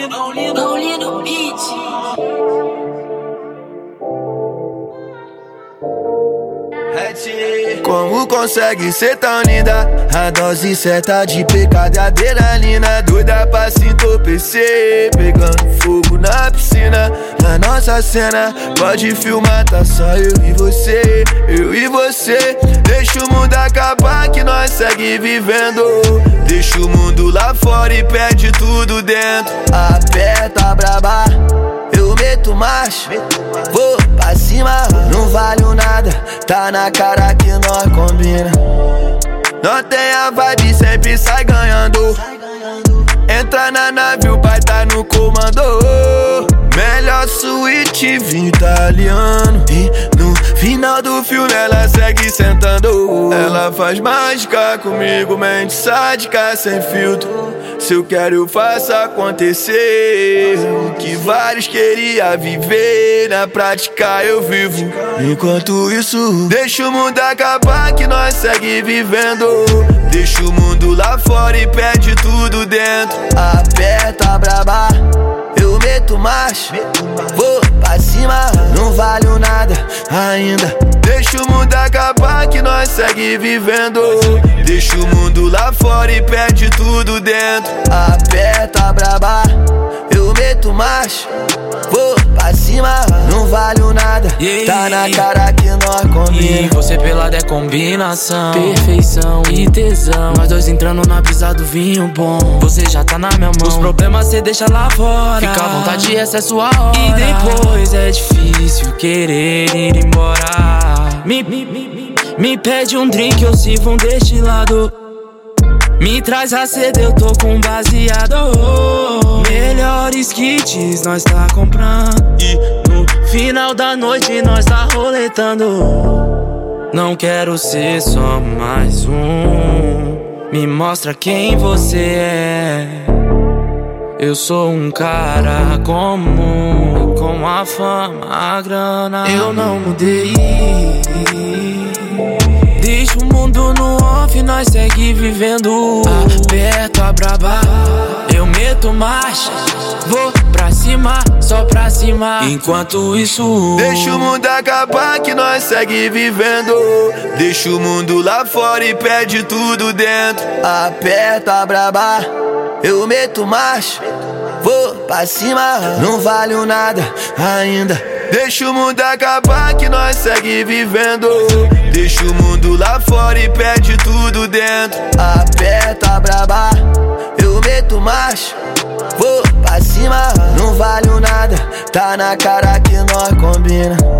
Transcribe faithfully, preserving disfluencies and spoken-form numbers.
Paulinho do beat. Como consegue ser tão linda? A dose certa de pecado e adrenalina. Doida pra se entorpecer, pegando fogo na piscina. Na nossa cena, pode filmar, tá só eu e você, eu e você. Deixa o mundo acabar que nós segue vivendo. Deixa o mundo lá fora e perde tudo dentro. Aperta braba, eu meto marcha, vou pra cima, não valho nada. Tá na cara que nós combina. Não tem a vibe, sempre sai ganhando. Entra na nave, o pai tá no comando. Melhor suíte vinho italiano. E no final do filme ela segue sentando. Ela faz mágica comigo, mente sádica sem filtro. Se eu quero eu faço acontecer. O que vários queriam viver, na prática eu vivo. Enquanto isso, deixa o mundo acabar que nós segue vivendo. Deixa o mundo lá fora e perde tudo dentro. Aperta braba, eu meto marcha, vou pra cima, não valho nada ainda. Deixa o mundo acabar que nós segue vivendo. Deixa o mundo lá fora e perde tudo dentro. Aperta braba, eu meto marcha, vou pra cima, não valho nada. Tá na cara que nós combina. E você pelada é combinação, perfeição e tesão. Nós dois entrando na brisa do vinho bom. Você já tá na minha mão, os problemas cê deixa lá fora. Fica à vontade, essa é sua hora. E depois é difícil querer ir embora. Me, me, me, me pede um drink, eu sirvo um destilado. Me traz a sede, eu tô com baseado. Melhores kits nós tá comprando. E no final da noite nós tá roletando. Não quero ser só mais um. Me mostra quem você é. Eu sou um cara comum, com a fama, a grana. Eu não mudei. Deixa o mundo no off, nós segue vivendo. Aperto a braba, eu meto marcha, vou pra cima, só pra cima. Enquanto isso, deixa o mundo acabar que nós segue vivendo. Deixa o mundo lá fora e perde tudo dentro. Aperta a braba, eu meto marcha, vou pra cima, não valho nada ainda. Deixa o mundo acabar que nós segue vivendo. Deixa o mundo lá fora e perde tudo dentro. Aperta braba, eu meto marcha, vou pra cima, não valho nada. Tá na cara que nós combina.